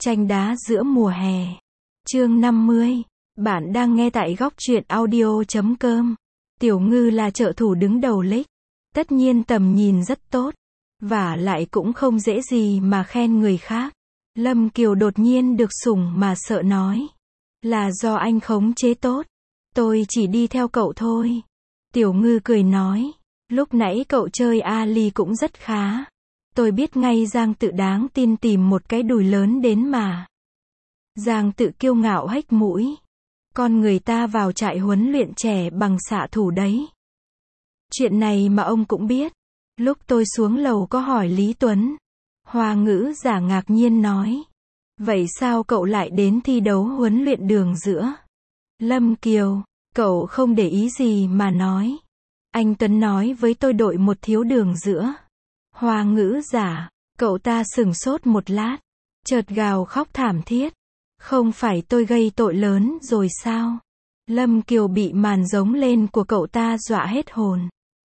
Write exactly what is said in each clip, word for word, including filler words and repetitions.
Tranh đá giữa mùa hè. Chương năm mươi. Bạn đang nghe tại góc truyện audio chấm com. Tiểu Ngư là trợ thủ đứng đầu lích. Tất nhiên tầm nhìn rất tốt. Và lại cũng không dễ gì mà khen người khác. Lâm Kiều đột nhiên được sủng mà sợ nói. Là do anh khống chế tốt. Tôi chỉ đi theo cậu thôi. Tiểu Ngư cười nói. Lúc nãy cậu chơi Ali cũng rất khá. Tôi biết ngay Giang Tự đáng tin tìm một cái đùi lớn đến mà. Giang Tự kiêu ngạo hếch mũi. Con người ta vào trại huấn luyện trẻ bằng xạ thủ đấy. Chuyện này mà ông cũng biết. Lúc tôi xuống lầu có hỏi Lý Tuấn. Hoa ngữ giả ngạc nhiên nói. Vậy sao cậu lại đến thi đấu huấn luyện đường giữa? Lâm Kiều, cậu không để ý gì mà nói. Anh Tuấn nói với tôi đội một thiếu đường giữa. Hoa ngữ giả, cậu ta sửng sốt một lát. Chợt gào khóc thảm thiết. Không phải tôi gây tội lớn rồi sao? Lâm Kiều bị màn giống lên của cậu ta dọa hết hồn.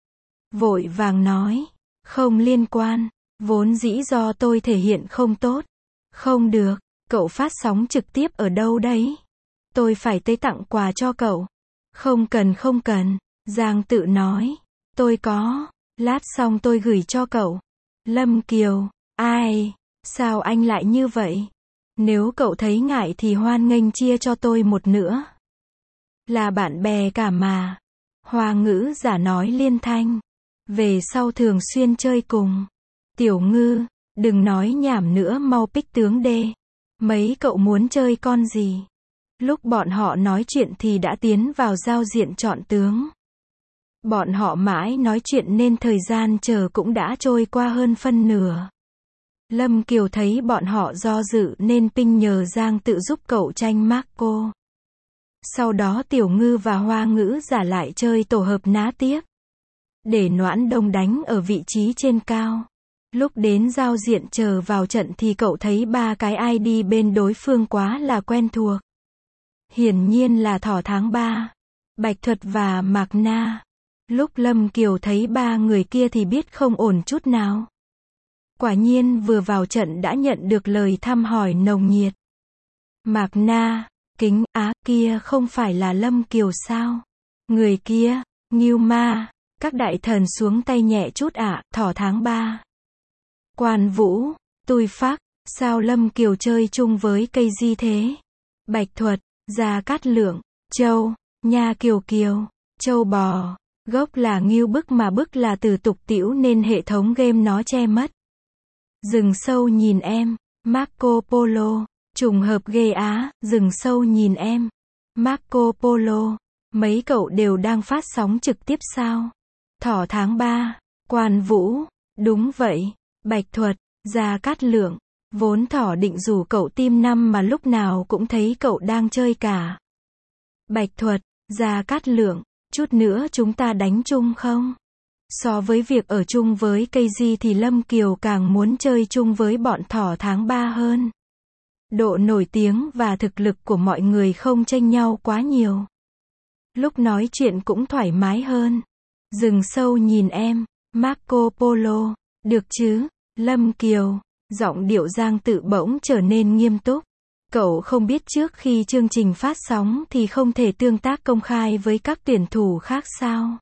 Vội vàng nói. Không liên quan. Vốn dĩ do tôi thể hiện không tốt. Không được. Cậu phát sóng trực tiếp ở đâu đấy? Tôi phải tới tặng quà cho cậu. Không cần không cần. Giang Tự nói. Tôi có. Lát xong tôi gửi cho cậu. Lâm Kiều. Ai? Sao anh lại như vậy? Nếu cậu thấy ngại thì hoan nghênh chia cho tôi một nữa. Là bạn bè cả mà. Hoa ngữ giả nói liên thanh. Về sau thường xuyên chơi cùng. Tiểu Ngư, đừng nói nhảm nữa, mau pick tướng đê. Mấy cậu muốn chơi con gì? Lúc bọn họ nói chuyện thì đã tiến vào giao diện chọn tướng. Bọn họ mãi nói chuyện nên thời gian chờ cũng đã trôi qua hơn phân nửa. Lâm Kiều thấy bọn họ do dự nên ping nhờ Giang Tự giúp cậu tranh Marco. Sau đó Tiểu Ngư và Hoa ngữ giả lại chơi tổ hợp ná tiếp. Để Noãn Đông đánh ở vị trí trên cao. Lúc đến giao diện chờ vào trận thì cậu thấy ba cái i đê bên đối phương quá là quen thuộc. Hiển nhiên là Thỏ Tháng ba, Bạch Thuật và Mạc Na. Lúc Lâm Kiều thấy ba người kia thì biết không ổn chút nào. Quả nhiên vừa vào trận đã nhận được lời thăm hỏi nồng nhiệt. Mạc Na, kính á, kia không phải là Lâm Kiều sao? Người kia, Ngưu Ma, các đại thần xuống tay nhẹ chút ạ, à, Thỏ Tháng ba. Quan Vũ, Tui Phác, sao Lâm Kiều chơi chung với cây di thế? Bạch Thuật, Gia Cát Lượng, Châu, Nha Kiều Kiều, Châu Bò, gốc là Ngưu Bức mà Bức là từ tục tĩu nên hệ thống game nó che mất. Rừng sâu nhìn em, Marco Polo, trùng hợp ghê á, rừng sâu nhìn em, Marco Polo, mấy cậu đều đang phát sóng trực tiếp sao? Thỏ Tháng ba, Quan Vũ, đúng vậy, Bạch Thuật, Gia Cát Lượng, vốn Thỏ định rủ cậu team năm mà lúc nào cũng thấy cậu đang chơi cả. Bạch Thuật, Gia Cát Lượng, chút nữa chúng ta đánh chung không? So với việc ở chung với cây di thì Lâm Kiều càng muốn chơi chung với bọn Thỏ Tháng ba hơn. Độ nổi tiếng và thực lực của mọi người không chênh nhau quá nhiều. Lúc nói chuyện cũng thoải mái hơn. Rừng sâu nhìn em, Marco Polo, được chứ? Lâm Kiều, giọng điệu Giang Tự bỗng trở nên nghiêm túc. Cậu không biết trước khi chương trình phát sóng thì không thể tương tác công khai với các tuyển thủ khác sao?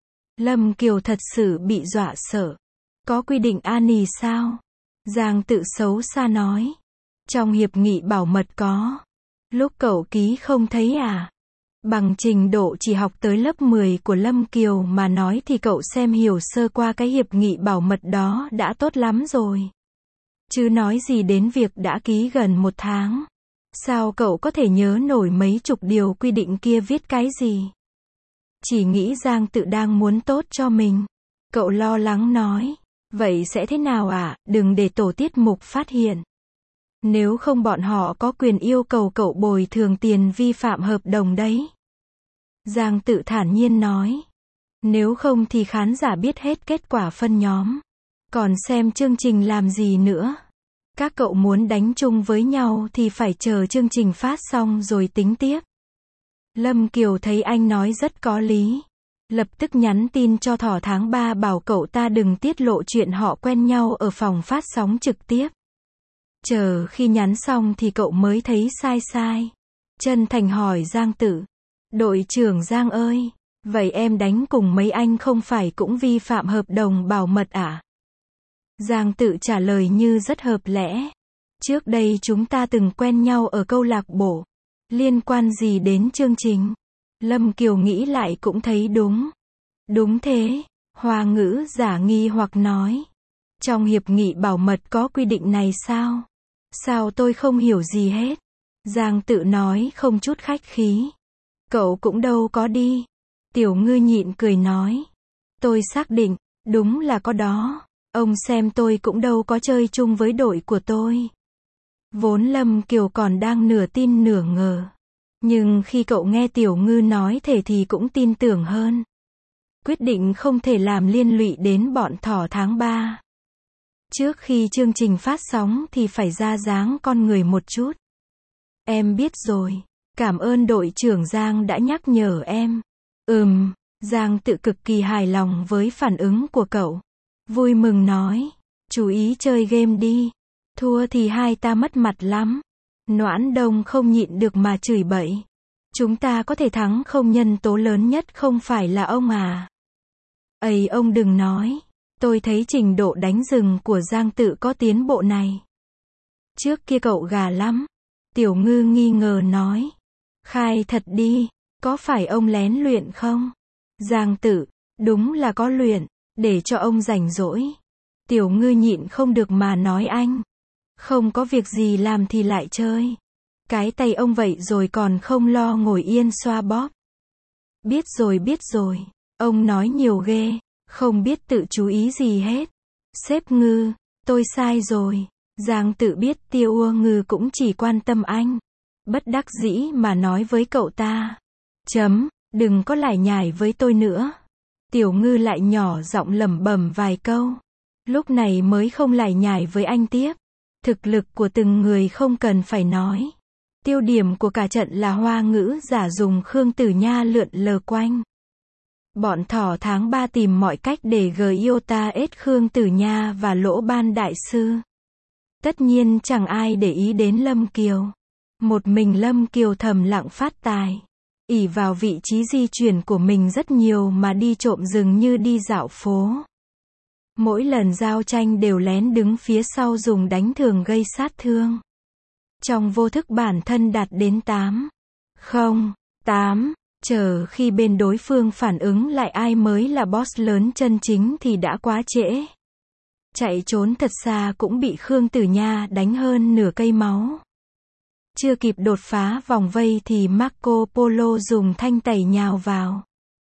Lâm Kiều thật sự bị dọa sợ. Có quy định an nì sao? Giang Tự xấu xa nói. Trong hiệp nghị bảo mật có. Lúc cậu ký không thấy à? Bằng trình độ chỉ học tới lớp mười của Lâm Kiều mà nói thì cậu xem hiểu sơ qua cái hiệp nghị bảo mật đó đã tốt lắm rồi. Chứ nói gì đến việc đã ký gần một tháng. Sao cậu có thể nhớ nổi mấy chục điều quy định kia viết cái gì? Chỉ nghĩ Giang Tự đang muốn tốt cho mình. Cậu lo lắng nói. Vậy sẽ thế nào ạ? À? Đừng để tổ tiết mục phát hiện. Nếu không bọn họ có quyền yêu cầu cậu bồi thường tiền vi phạm hợp đồng đấy. Giang Tự thản nhiên nói. Nếu không thì khán giả biết hết kết quả phân nhóm. Còn xem chương trình làm gì nữa. Các cậu muốn đánh chung với nhau thì phải chờ chương trình phát xong rồi tính tiếp. Lâm Kiều thấy anh nói rất có lý. Lập tức nhắn tin cho Thỏ Tháng ba bảo cậu ta đừng tiết lộ chuyện họ quen nhau ở phòng phát sóng trực tiếp. Chờ khi nhắn xong thì cậu mới thấy sai sai. Chân thành hỏi Giang Tự. Đội trưởng Giang ơi, vậy em đánh cùng mấy anh không phải cũng vi phạm hợp đồng bảo mật à? Giang Tự trả lời như rất hợp lẽ. Trước đây chúng ta từng quen nhau ở câu lạc bộ. Liên quan gì đến chương trình? Lâm Kiều nghĩ lại cũng thấy đúng. Đúng thế, Hoa Ngữ giả nghi hoặc nói. Trong hiệp nghị bảo mật có quy định này sao? Sao tôi không hiểu gì hết? Giang Tự nói không chút khách khí. Cậu cũng đâu có đi. Tiểu Ngư nhịn cười nói. Tôi xác định, đúng là có đó. Ông xem tôi cũng đâu có chơi chung với đội của tôi. Vốn Lâm Kiều còn đang nửa tin nửa ngờ. Nhưng khi cậu nghe Tiểu Ngư nói thế thì cũng tin tưởng hơn. Quyết định không thể làm liên lụy đến bọn thỏ tháng ba. Trước khi chương trình phát sóng thì phải ra dáng con người một chút. Em biết rồi. Cảm ơn đội trưởng Giang đã nhắc nhở em. Ừm, Giang Tự cực kỳ hài lòng với phản ứng của cậu. Vui mừng nói. Chú ý chơi game đi. Thua thì hai ta mất mặt lắm. Noãn Đông không nhịn được mà chửi bậy. Chúng ta có thể thắng không, nhân tố lớn nhất không phải là ông à? Ây, ông đừng nói. Tôi thấy trình độ đánh rừng của Giang Tự có tiến bộ này. Trước kia cậu gà lắm. Tiểu Ngư nghi ngờ nói. Khai thật đi, có phải ông lén luyện không? Giang Tự, đúng là có luyện, để cho ông rảnh rỗi. Tiểu Ngư nhịn không được mà nói anh. Không có việc gì làm thì lại chơi. Cái tay ông vậy rồi còn không lo ngồi yên xoa bóp. Biết rồi biết rồi, ông nói nhiều ghê, không biết tự chú ý gì hết. Sếp Ngư, tôi sai rồi. Giang Tự biết Tiêu Ua Ngư cũng chỉ quan tâm anh. Bất đắc dĩ mà nói với cậu ta. Chấm, đừng có lải nhải với tôi nữa. Tiểu Ngư lại nhỏ giọng lẩm bẩm vài câu. Lúc này mới không lải nhải với anh tiếp. Thực lực của từng người không cần phải nói. Tiêu điểm của cả trận là Hoa Ngữ giả dùng Khương Tử Nha lượn lờ quanh. Bọn thỏ tháng ba tìm mọi cách để gây iota ết Khương Tử Nha và Lỗ Ban Đại Sư. Tất nhiên chẳng ai để ý đến Lâm Kiều. Một mình Lâm Kiều thầm lặng phát tài. Ỷ vào vị trí di chuyển của mình rất nhiều mà đi trộm rừng như đi dạo phố. Mỗi lần giao tranh đều lén đứng phía sau dùng đánh thường gây sát thương. Trong vô thức bản thân đạt đến tám. Không, tám. Chờ khi bên đối phương phản ứng lại ai mới là boss lớn chân chính thì đã quá trễ. Chạy trốn thật xa cũng bị Khương Tử Nha đánh hơn nửa cây máu. Chưa kịp đột phá vòng vây thì Marco Polo dùng thanh tẩy nhào vào.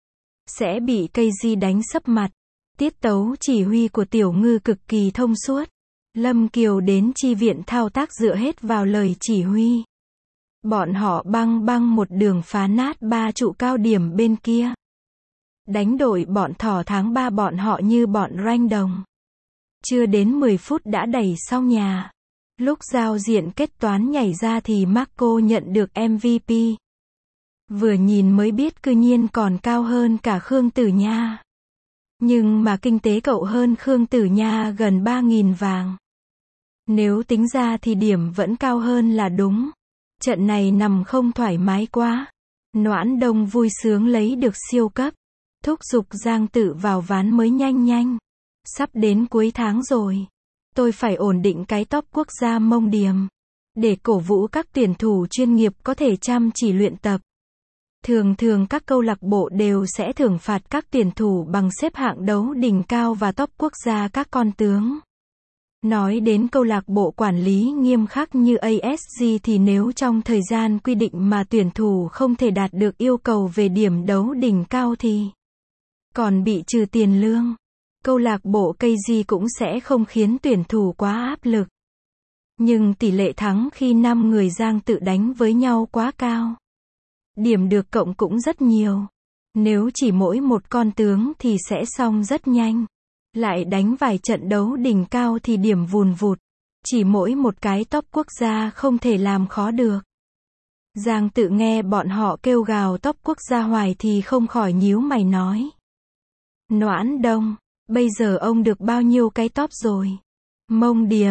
Sẽ bị cây di đánh sấp mặt. Tiết tấu chỉ huy của Tiểu Ngư cực kỳ thông suốt. Lâm Kiều đến chi viện thao tác dựa hết vào lời chỉ huy. Bọn họ băng băng một đường phá nát ba trụ cao điểm bên kia. Đánh đổi bọn thỏ tháng ba bọn họ như bọn ranh đồng. Chưa đến mười phút đã đẩy sau nhà. Lúc giao diện kết toán nhảy ra thì Marco nhận được em vê pê. Vừa nhìn mới biết cư nhiên còn cao hơn cả Khương Tử Nha. Nhưng mà kinh tế cậu hơn Khương Tử Nha gần ba nghìn vàng. Nếu tính ra thì điểm vẫn cao hơn là đúng. Trận này nằm không thoải mái quá. Noãn Đông vui sướng lấy được siêu cấp. Thúc giục Giang Tự vào ván mới nhanh nhanh. Sắp đến cuối tháng rồi. Tôi phải ổn định cái top quốc gia Mông Điềm. Để cổ vũ các tuyển thủ chuyên nghiệp có thể chăm chỉ luyện tập. Thường thường các câu lạc bộ đều sẽ thưởng phạt các tuyển thủ bằng xếp hạng đấu đỉnh cao và top quốc gia các con tướng. Nói đến câu lạc bộ quản lý nghiêm khắc như a ét giê thì nếu trong thời gian quy định mà tuyển thủ không thể đạt được yêu cầu về điểm đấu đỉnh cao thì còn bị trừ tiền lương. Câu lạc bộ ca giê cũng sẽ không khiến tuyển thủ quá áp lực. Nhưng tỷ lệ thắng khi năm người Giang Tự đánh với nhau quá cao. Điểm được cộng cũng rất nhiều. Nếu chỉ mỗi một con tướng thì sẽ xong rất nhanh. Lại đánh vài trận đấu đỉnh cao thì điểm vùn vụt. Chỉ mỗi một cái top quốc gia không thể làm khó được. Giang Tự nghe bọn họ kêu gào top quốc gia hoài thì không khỏi nhíu mày nói. Noãn Đông, bây giờ ông được bao nhiêu cái top rồi? Mông Điềm,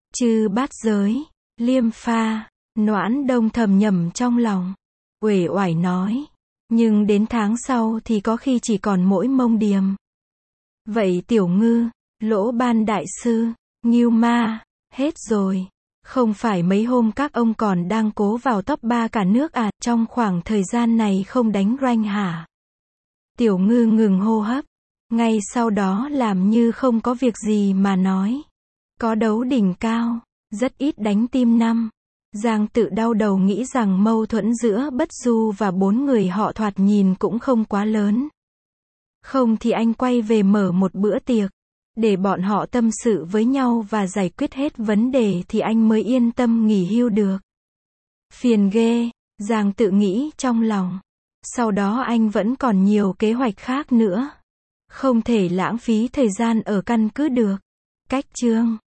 Chư bát giới, Liêm Pha, Noãn Đông thầm nhẩm trong lòng. Uể oải nói. Nhưng đến tháng sau thì có khi chỉ còn mỗi Mông Điềm. Vậy Tiểu Ngư, Lỗ Ban Đại Sư, Ngưu Ma, hết rồi. Không phải mấy hôm các ông còn đang cố vào top ba cả nước à, trong khoảng thời gian này không đánh rank hả? Tiểu Ngư ngừng hô hấp. Ngay sau đó làm như không có việc gì mà nói. Có đấu đỉnh cao, rất ít đánh team năm. Giang tự đau đầu nghĩ rằng mâu thuẫn giữa Bất Du và bốn người họ thoạt nhìn cũng không quá lớn. Không thì anh quay về mở một bữa tiệc, để bọn họ tâm sự với nhau và giải quyết hết vấn đề thì anh mới yên tâm nghỉ hưu được. Phiền ghê, Giang tự nghĩ trong lòng. Sau đó anh vẫn còn nhiều kế hoạch khác nữa. Không thể lãng phí thời gian ở căn cứ được. Cách chương